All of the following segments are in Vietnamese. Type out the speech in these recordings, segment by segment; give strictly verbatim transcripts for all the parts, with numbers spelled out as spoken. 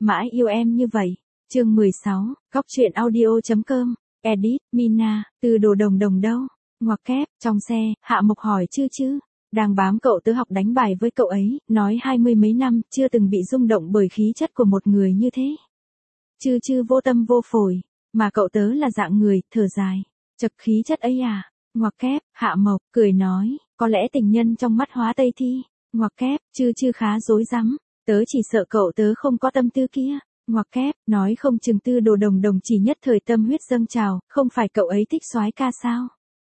mãi yêu em như vậy. Chương mười sáu, Góc truyện audio.com, edit, Mina, từ đồ đồng đồng đâu? Ngoặc kép, trong xe, Hạ Mộc hỏi Chư Chư. Đang bám cậu tớ học đánh bài với cậu ấy, nói hai mươi mấy năm, chưa từng bị rung động bởi khí chất của một người như thế. Chư Chư vô tâm vô phổi, mà cậu tớ là dạng người, thở dài. Chật khí chất ấy à? Ngoặc kép, Hạ Mộc, cười nói, có lẽ tình nhân trong mắt hóa tây thi. Ngoặc kép, Chư Chư khá rối rắm, tớ chỉ sợ cậu tớ không có tâm tư kia. Ngoặc kép, nói không chừng tư đồ đồng đồng chỉ nhất thời tâm huyết dâng trào, không phải cậu ấy thích soái ca sao?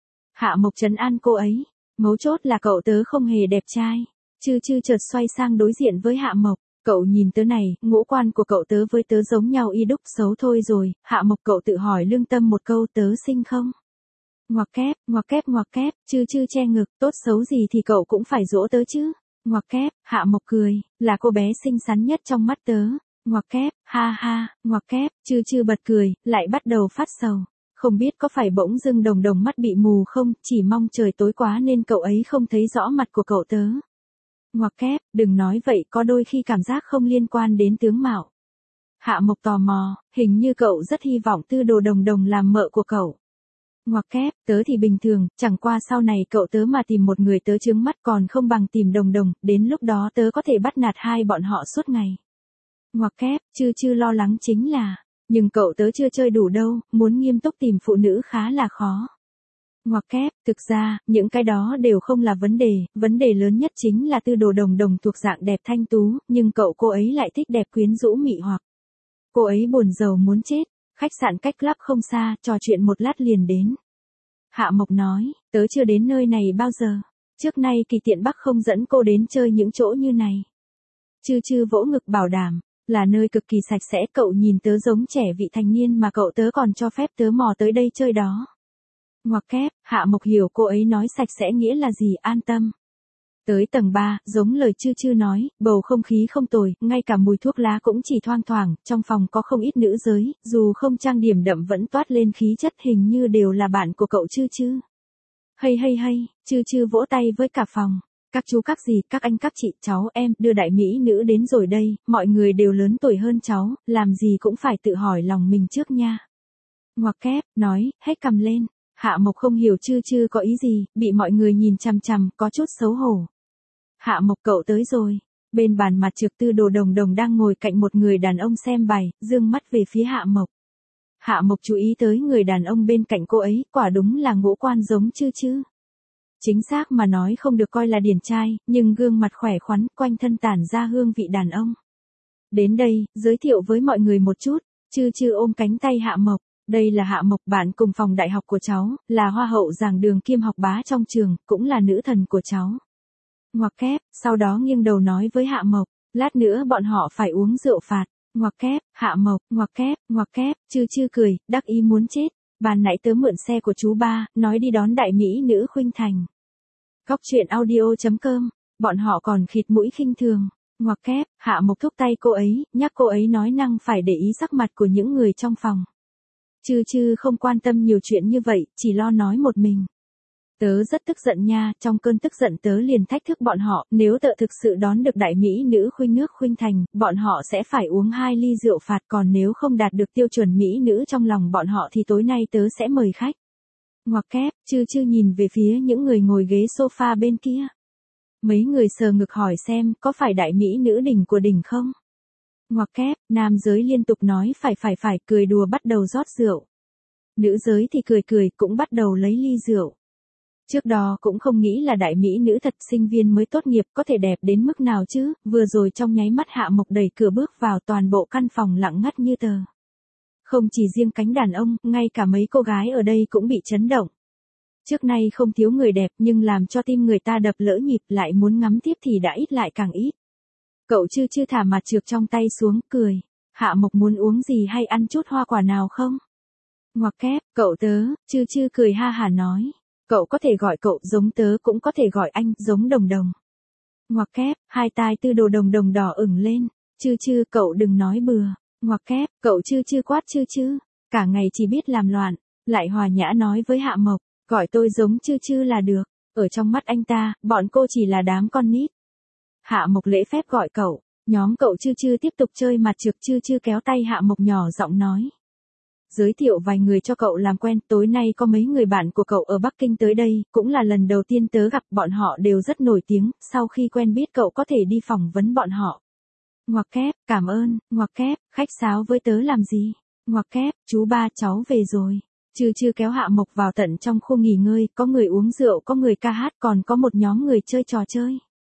Hạ Mộc trấn an cô ấy, mấu chốt là cậu tớ không hề đẹp trai. Chư Chư chợt xoay sang đối diện với Hạ Mộc, cậu nhìn tớ này, ngũ quan của cậu tớ với tớ giống nhau y đúc, xấu thôi rồi. Hạ Mộc cậu tự hỏi lương tâm một câu, tớ xinh không? Ngoặc kép, ngoặc kép ngoặc kép, Chư Chư che ngực, tốt xấu gì thì cậu cũng phải dỗ tớ chứ. Ngoặc kép, Hạ Mộc cười, là cô bé xinh xắn nhất trong mắt tớ. Ngoặc kép, ha ha, ngoặc kép, Chư Chư bật cười, lại bắt đầu phát sầu. Không biết có phải bỗng dưng đồng đồng mắt bị mù không, chỉ mong trời tối quá nên cậu ấy không thấy rõ mặt của cậu tớ. Ngoặc kép, đừng nói vậy, có đôi khi cảm giác không liên quan đến tướng mạo. Hạ Mộc tò mò, hình như cậu rất hy vọng tư đồ đồng đồng làm mợ của cậu. Ngoặc kép, tớ thì bình thường, chẳng qua sau này cậu tớ mà tìm một người tớ chướng mắt còn không bằng tìm đồng đồng, đến lúc đó tớ có thể bắt nạt hai bọn họ suốt ngày. Ngoặc kép, Chư Chư lo lắng chính là, nhưng cậu tớ chưa chơi đủ đâu, muốn nghiêm túc tìm phụ nữ khá là khó. Ngoặc kép, thực ra, những cái đó đều không là vấn đề, vấn đề lớn nhất chính là tư đồ đồng đồng thuộc dạng đẹp thanh tú, nhưng cậu cô ấy lại thích đẹp quyến rũ mị hoặc. Cô ấy buồn rầu muốn chết, khách sạn cách club không xa, trò chuyện một lát liền đến. Hạ Mộc nói, tớ chưa đến nơi này bao giờ, trước nay Kỳ Tiện Bắc không dẫn cô đến chơi những chỗ như này. Chư Chư vỗ ngực bảo đảm, là nơi cực kỳ sạch sẽ, cậu nhìn tớ giống trẻ vị thành niên mà cậu tớ còn cho phép tớ mò tới đây chơi đó. Ngoặc kép, Hạ Mộc hiểu cô ấy nói sạch sẽ nghĩa là gì, an tâm. Tới tầng ba, giống lời Chư Chư nói, bầu không khí không tồi, ngay cả mùi thuốc lá cũng chỉ thoang thoảng, trong phòng có không ít nữ giới, dù không trang điểm đậm vẫn toát lên khí chất, hình như đều là bạn của cậu Chư Chư. Hay hay hay, Chư Chư vỗ tay với cả phòng. Các chú các dì, các anh các chị, cháu em, đưa đại mỹ nữ đến rồi đây, mọi người đều lớn tuổi hơn cháu, làm gì cũng phải tự hỏi lòng mình trước nha. Ngoặc kép, nói, hết cầm lên. Hạ Mộc không hiểu Chư Chư có ý gì, bị mọi người nhìn chằm chằm, có chút xấu hổ. Hạ Mộc cậu tới rồi. Bên bàn mặt trược tư đồ đồng đồng đang ngồi cạnh một người đàn ông xem bài, dương mắt về phía Hạ Mộc. Hạ Mộc chú ý tới người đàn ông bên cạnh cô ấy, quả đúng là ngũ quan giống Chư Chư. Chính xác mà nói không được coi là điển trai, nhưng gương mặt khỏe khoắn, quanh thân tản ra hương vị đàn ông. Đến đây, giới thiệu với mọi người một chút, Chư Chư ôm cánh tay Hạ Mộc. Đây là Hạ Mộc, bạn cùng phòng đại học của cháu, là hoa hậu giảng đường kiêm học bá trong trường, cũng là nữ thần của cháu. Ngoặc kép, sau đó nghiêng đầu nói với Hạ Mộc, lát nữa bọn họ phải uống rượu phạt. Ngoặc kép, Hạ Mộc, ngoặc kép, ngoặc kép, Chư Chư cười, đắc ý muốn chết. Ban nãy tớ mượn xe của chú ba, nói đi đón đại mỹ nữ khuynh thành. Góc truyện audio.com, bọn họ còn khịt mũi khinh thường. Ngoặc kép, Hạ Mộc thúc tay cô ấy, nhắc cô ấy nói năng phải để ý sắc mặt của những người trong phòng. Chư Chư không quan tâm nhiều chuyện như vậy, chỉ lo nói một mình. Tớ rất tức giận nha, trong cơn tức giận tớ liền thách thức bọn họ, nếu tớ thực sự đón được đại mỹ nữ khuynh nước khuynh thành, bọn họ sẽ phải uống hai ly rượu phạt, còn nếu không đạt được tiêu chuẩn mỹ nữ trong lòng bọn họ thì tối nay tớ sẽ mời khách. Ngoặc kép, Chư Chư nhìn về phía những người ngồi ghế sofa bên kia. Mấy người sờ ngực hỏi xem, có phải đại mỹ nữ đỉnh của đỉnh không? Ngoặc kép, nam giới liên tục nói phải phải phải, cười đùa bắt đầu rót rượu. Nữ giới thì cười cười, cũng bắt đầu lấy ly rượu. Trước đó cũng không nghĩ là đại mỹ nữ thật, sinh viên mới tốt nghiệp có thể đẹp đến mức nào chứ, vừa rồi trong nháy mắt Hạ Mộc đẩy cửa bước vào, toàn bộ căn phòng lặng ngắt như tờ. Không chỉ riêng cánh đàn ông, ngay cả mấy cô gái ở đây cũng bị chấn động. Trước nay không thiếu người đẹp, nhưng làm cho tim người ta đập lỡ nhịp, lại muốn ngắm tiếp thì đã ít lại càng ít. Cậu Chư Chư thả mặt trược trong tay xuống, cười. Hạ Mộc muốn uống gì hay ăn chút hoa quả nào không? Ngoặc kép, cậu tớ, Chư Chư cười ha hả nói. Cậu có thể gọi cậu, giống tớ cũng có thể gọi anh, giống đồng đồng. Ngoặc kép, hai tai tư đồ đồng đồng đỏ ửng lên. Chư Chư, cậu đừng nói bừa. Ngoặc kép, cậu Chư Chư quát Chư Chư. Cả ngày chỉ biết làm loạn. Lại hòa nhã nói với Hạ Mộc, gọi tôi giống Chư Chư là được. Ở trong mắt anh ta, bọn cô chỉ là đám con nít. Hạ Mộc lễ phép gọi cậu, Nhóm cậu Chư Chư tiếp tục chơi mặt trược. Chư Chư kéo tay Hạ Mộc nhỏ giọng nói. Giới thiệu vài người cho cậu làm quen, tối nay có mấy người bạn của cậu ở Bắc Kinh tới đây, cũng là lần đầu tiên tớ gặp, bọn họ đều rất nổi tiếng, sau khi quen biết cậu có thể đi phỏng vấn bọn họ. Ngoặc kép, cảm ơn, ngoặc kép, khách sáo với tớ làm gì? Ngoặc kép, chú ba cháu về rồi. Chư Chư kéo Hạ Mộc vào tận trong khu nghỉ ngơi, có người uống rượu, có người ca hát, còn có một nhóm người chơi trò chơi.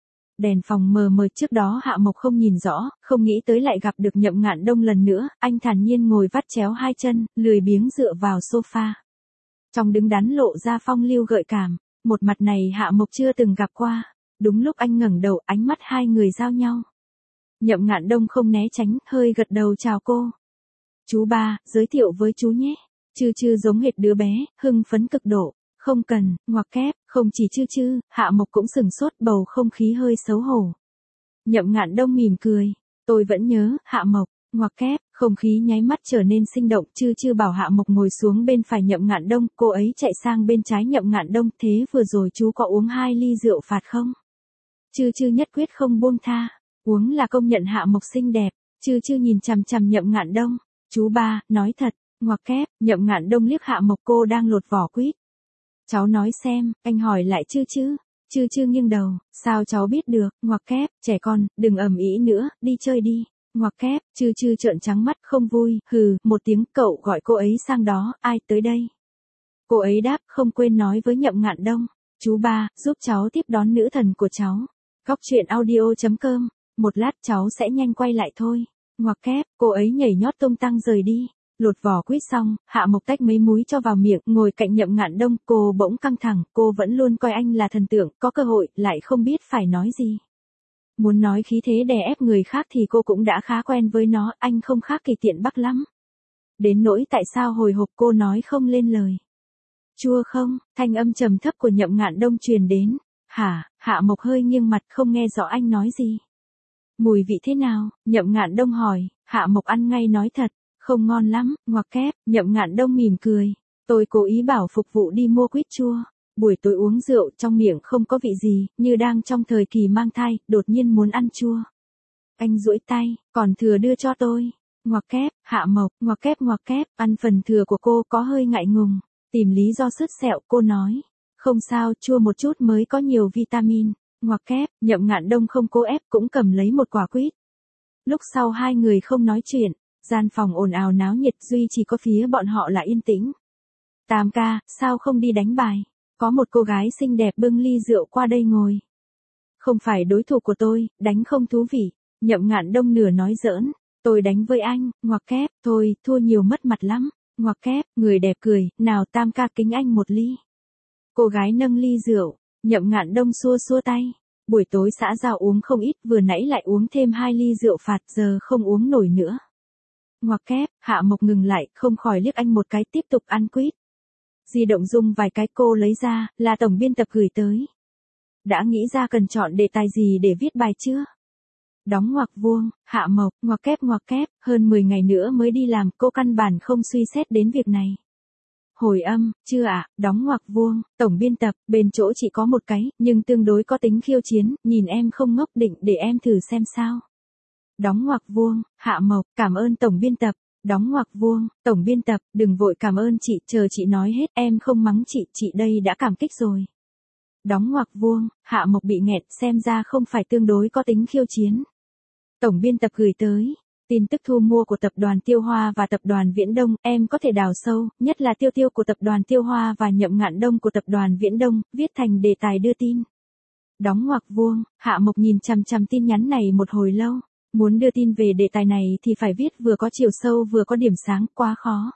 Đèn phòng mờ mờ, trước đó Hạ Mộc không nhìn rõ, không nghĩ tới lại gặp được Nhậm Ngạn Đông lần nữa, anh thản nhiên ngồi vắt chéo hai chân, lười biếng dựa vào sofa. Trong đứng đắn lộ ra phong lưu gợi cảm, một mặt này Hạ Mộc chưa từng gặp qua. Đúng lúc anh ngẩng đầu, ánh mắt hai người giao nhau. Nhậm Ngạn Đông không né tránh, hơi gật đầu chào cô. Chú ba, giới thiệu với chú nhé. Chư Chư giống hệt đứa bé, hưng phấn cực độ. Không cần, ngoặc kép, không chỉ Chư Chư, Hạ Mộc cũng sừng sốt, bầu không khí hơi xấu hổ. Nhậm Ngạn Đông mỉm cười. Tôi vẫn nhớ, Hạ Mộc, ngoặc kép, không khí nháy mắt trở nên sinh động. Chư Chư bảo Hạ Mộc ngồi xuống bên phải Nhậm Ngạn Đông, cô ấy chạy sang bên trái Nhậm Ngạn Đông. Thế vừa rồi chú có uống hai ly rượu phạt không? Chư Chư nhất quyết không buông tha. Uống là công nhận Hạ Mộc xinh đẹp. Chư Chư nhìn chằm chằm Nhậm Ngạn Đông. Chú ba, nói thật, ngoặc kép, Nhậm Ngạn Đông liếc Hạ Mộc, cô đang lột vỏ quýt. Cháu nói xem, anh hỏi lại Chư Chư. Chư Chư nghiêng đầu, sao cháu biết được, ngoặc kép, trẻ con, đừng ầm ĩ nữa, đi chơi đi. Ngoặc kép, Chư Chư trợn trắng mắt không vui, hừ, một tiếng, cậu gọi cô ấy sang đó, ai tới đây? Cô ấy đáp, không quên nói với Nhậm Ngạn Đông. Chú ba, giúp cháu tiếp đón nữ thần của cháu. Góc truyện audio chấm com, một lát cháu sẽ nhanh quay lại thôi. Ngoặc kép, cô ấy nhảy nhót tung tăng rời đi. Lột vỏ quýt xong, Hạ Mộc tách mấy múi cho vào miệng, ngồi cạnh Nhậm Ngạn Đông, cô bỗng căng thẳng, cô vẫn luôn coi anh là thần tượng, có cơ hội, lại không biết phải nói gì. Muốn nói khí thế đè ép người khác thì cô cũng đã khá quen với nó, anh không khác Kỳ Tiện Bắc lắm. Đến nỗi tại sao hồi hộp cô nói không lên lời. Chua không, thanh âm trầm thấp của Nhậm Ngạn Đông truyền đến. Hả, Hạ Mộc hơi nghiêng mặt không nghe rõ anh nói gì. Mùi vị thế nào, Nhậm Ngạn Đông hỏi, Hạ Mộc ăn ngay nói thật. Không ngon lắm, ngoặc kép, Nhậm Ngạn Đông mỉm cười. Tôi cố ý bảo phục vụ đi mua quýt chua. Buổi tối uống rượu trong miệng không có vị gì, như đang trong thời kỳ mang thai, đột nhiên muốn ăn chua. Anh duỗi tay, còn thừa đưa cho tôi. Ngoặc kép, Hạ Mộc, ngoặc kép ngoặc kép, ăn phần thừa của cô có hơi ngại ngùng. Tìm lý do sứt sẹo, cô nói. Không sao, chua một chút mới có nhiều vitamin. Ngoặc kép, Nhậm Ngạn Đông không cố ép cũng cầm lấy một quả quýt. Lúc sau hai người không nói chuyện. Gian phòng ồn ào náo nhiệt, duy chỉ có phía bọn họ là yên tĩnh. Tam ca, sao không đi đánh bài? Có một cô gái xinh đẹp bưng ly rượu qua đây ngồi. Không phải đối thủ của tôi, đánh không thú vị. Nhậm Ngạn Đông nửa nói giỡn. Tôi đánh với anh, ngoặc kép, thôi, thua nhiều mất mặt lắm. Ngoặc kép, người đẹp cười, nào Tam ca kính anh một ly. Cô gái nâng ly rượu, Nhậm Ngạn Đông xua xua tay. Buổi tối xã giao uống không ít, vừa nãy lại uống thêm hai ly rượu phạt, giờ không uống nổi nữa. Ngoặc kép, Hạ Mộc ngừng lại, không khỏi liếc anh một cái, tiếp tục ăn quýt. Di động rung vài cái, cô lấy ra, là tổng biên tập gửi tới. Đã nghĩ ra cần chọn đề tài gì để viết bài chưa? Đóng ngoặc vuông, Hạ Mộc, ngoặc kép ngoặc kép, hơn mười ngày nữa mới đi làm, cô căn bản không suy xét đến việc này. Hồi âm, chưa ạ, à, đóng ngoặc vuông, tổng biên tập, bên chỗ chỉ có một cái, nhưng tương đối có tính khiêu chiến, nhìn em không ngốc, định để em thử xem sao. Đóng ngoặc vuông, Hạ Mộc, cảm ơn tổng biên tập. Đóng ngoặc vuông, tổng biên tập, đừng vội cảm ơn chị, chờ chị nói hết, em không mắng chị, chị đây đã cảm kích rồi. Đóng ngoặc vuông, Hạ Mộc bị nghẹt, xem ra không phải tương đối có tính khiêu chiến. Tổng biên tập gửi tới, tin tức thu mua của tập đoàn Tiêu Hoa và tập đoàn Viễn Đông, em có thể đào sâu, nhất là tiêu tiêu của tập đoàn Tiêu Hoa và Nhậm Ngạn Đông của tập đoàn Viễn Đông, viết thành đề tài đưa tin. Đóng ngoặc vuông, Hạ Mộc nhìn chằm chằm tin nhắn này một hồi lâu. Muốn đưa tin về đề tài này thì phải viết vừa có chiều sâu vừa có điểm sáng, quá khó.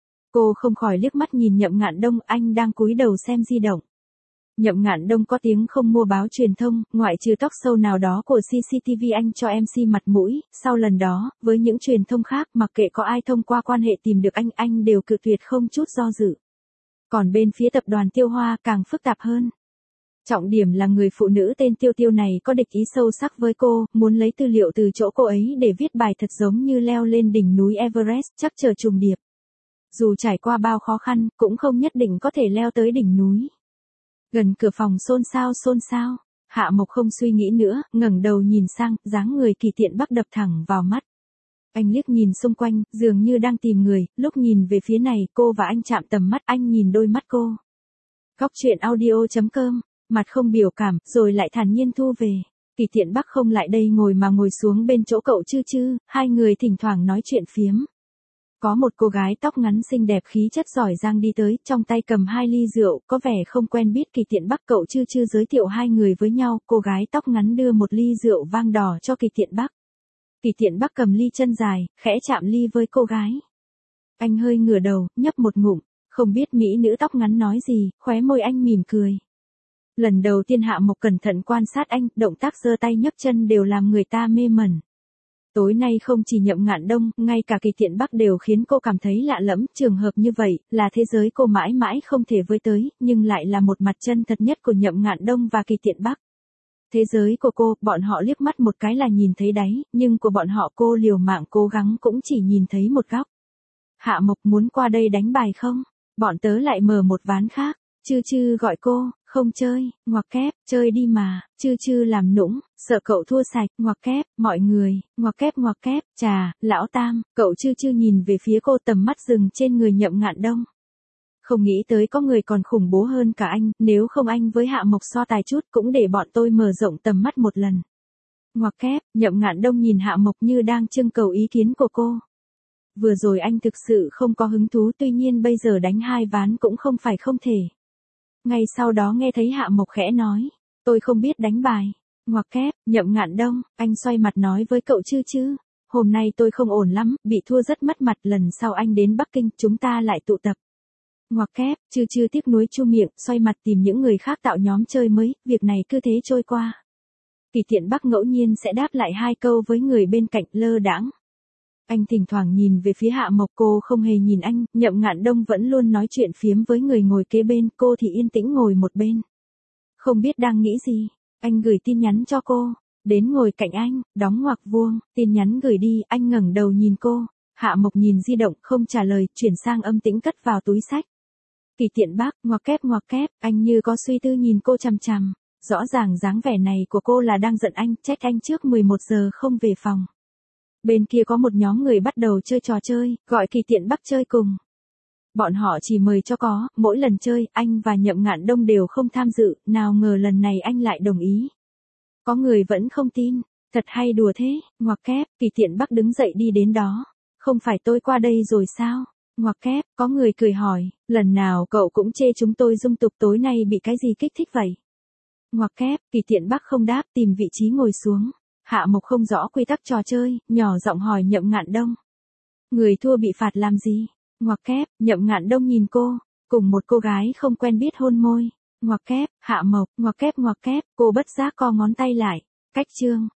Cô không khỏi liếc mắt nhìn Nhậm Ngạn Đông, anh đang cúi đầu xem di động. Nhậm Ngạn Đông có tiếng không mua báo truyền thông, ngoại trừ talk show nào đó của xê xê tê vê anh cho em xê mặt mũi, sau lần đó, với những truyền thông khác mặc kệ có ai thông qua quan hệ tìm được anh, anh đều cự tuyệt không chút do dự. Còn bên phía tập đoàn Tiêu Hoa càng phức tạp hơn. Trọng điểm là người phụ nữ tên Tiêu Tiêu này có địch ý sâu sắc với cô, muốn lấy tư liệu từ chỗ cô ấy để viết bài thật giống như leo lên đỉnh núi Everest, chắc chờ trùng điệp. Dù trải qua bao khó khăn, cũng không nhất định có thể leo tới đỉnh núi. Gần cửa phòng xôn xao xôn xao, Hạ Mộc không suy nghĩ nữa, ngẩng đầu nhìn sang, dáng người Kỳ Tiện Bắc đập thẳng vào mắt. Anh liếc nhìn xung quanh, dường như đang tìm người, lúc nhìn về phía này, cô và anh chạm tầm mắt, anh nhìn đôi mắt cô. Góc truyện audio chấm com, mặt không biểu cảm, rồi lại thản nhiên thu về. Kỳ Tiện Bắc không lại đây ngồi mà ngồi xuống bên chỗ cậu Chư Chư, hai người thỉnh thoảng nói chuyện phiếm. Có một cô gái tóc ngắn xinh đẹp khí chất giỏi giang đi tới, trong tay cầm hai ly rượu, có vẻ không quen biết Kỳ Tiện Bắc. Cậu Chư Chư giới thiệu hai người với nhau, cô gái tóc ngắn đưa một ly rượu vang đỏ cho Kỳ Tiện Bắc. Kỳ Tiện Bắc cầm ly chân dài, khẽ chạm ly với cô gái. Anh hơi ngửa đầu, nhấp một ngụm, không biết mỹ nữ tóc ngắn nói gì, khóe môi anh mỉm cười. Lần đầu tiên Hạ Mộc cẩn thận quan sát anh, động tác giơ tay nhấc chân đều làm người ta mê mẩn. Tối nay không chỉ Nhậm Ngạn Đông, ngay cả Kỳ Tiện Bắc đều khiến cô cảm thấy lạ lẫm, trường hợp như vậy, là thế giới cô mãi mãi không thể với tới, nhưng lại là một mặt chân thật nhất của Nhậm Ngạn Đông và Kỳ Tiện Bắc. Thế giới của cô, bọn họ liếc mắt một cái là nhìn thấy đáy, nhưng của bọn họ cô liều mạng cố gắng cũng chỉ nhìn thấy một góc. Hạ Mộc muốn qua đây đánh bài không? Bọn tớ lại mở một ván khác. Chư Chư gọi cô, không chơi, ngoặc kép, chơi đi mà. Chư Chư làm nũng, sợ cậu thua sạch, ngoặc kép, mọi người, ngoặc kép ngoặc kép, chà, lão tam. Cậu Chư Chư nhìn về phía cô, tầm mắt dừng trên người Nhậm Ngạn Đông. Không nghĩ tới có người còn khủng bố hơn cả anh, nếu không anh với Hạ Mộc so tài chút cũng để bọn tôi mở rộng tầm mắt một lần. Ngoặc kép, Nhậm Ngạn Đông nhìn Hạ Mộc như đang trưng cầu ý kiến của cô. Vừa rồi anh thực sự không có hứng thú, tuy nhiên bây giờ đánh hai ván cũng không phải không thể. Ngay sau đó nghe thấy Hạ Mộc khẽ nói, tôi không biết đánh bài. Ngoặc kép, Nhậm Ngạn Đông, anh xoay mặt nói với cậu Chư Chư. Hôm nay tôi không ổn lắm, bị thua rất mất mặt, lần sau anh đến Bắc Kinh chúng ta lại tụ tập. Ngoặc kép, Chư Chư tiếc nuối chu miệng, xoay mặt tìm những người khác tạo nhóm chơi mới, việc này cứ thế trôi qua. Kỳ Tiện Bắc ngẫu nhiên sẽ đáp lại hai câu với người bên cạnh, lơ đãng. Anh thỉnh thoảng nhìn về phía Hạ Mộc, cô không hề nhìn anh. Nhậm Ngạn Đông vẫn luôn nói chuyện phiếm với người ngồi kế bên, cô thì yên tĩnh ngồi một bên. Không biết đang nghĩ gì, anh gửi tin nhắn cho cô, đến ngồi cạnh anh, đóng ngoặc vuông, tin nhắn gửi đi, anh ngẩng đầu nhìn cô. Hạ Mộc nhìn di động không trả lời, chuyển sang âm tĩnh cất vào túi sách. Kỳ Tiện Bắc, ngoặc kép ngoặc kép, anh như có suy tư nhìn cô chằm chằm. Rõ ràng dáng vẻ này của cô là đang giận anh, trách anh trước mười một giờ không về phòng. Bên kia có một nhóm người bắt đầu chơi trò chơi, gọi Kỳ Tiện Bắc chơi cùng. Bọn họ chỉ mời cho có, mỗi lần chơi, anh và Nhậm Ngạn Đông đều không tham dự, nào ngờ lần này anh lại đồng ý. Có người vẫn không tin, thật hay đùa thế, ngoặc kép, Kỳ Tiện Bắc đứng dậy đi đến đó. Không phải tôi qua đây rồi sao? Ngoặc kép, có người cười hỏi, lần nào cậu cũng chê chúng tôi dung tục, tối nay bị cái gì kích thích vậy? Ngoặc kép, Kỳ Tiện Bắc không đáp, tìm vị trí ngồi xuống. Hạ Mộc không rõ quy tắc trò chơi, nhỏ giọng hỏi Nhậm Ngạn Đông. Người thua bị phạt làm gì? Ngoặc kép, Nhậm Ngạn Đông nhìn cô, cùng một cô gái không quen biết hôn môi. Ngoặc kép, Hạ Mộc, ngoặc kép ngoặc kép, cô bất giác co ngón tay lại. Cách chương.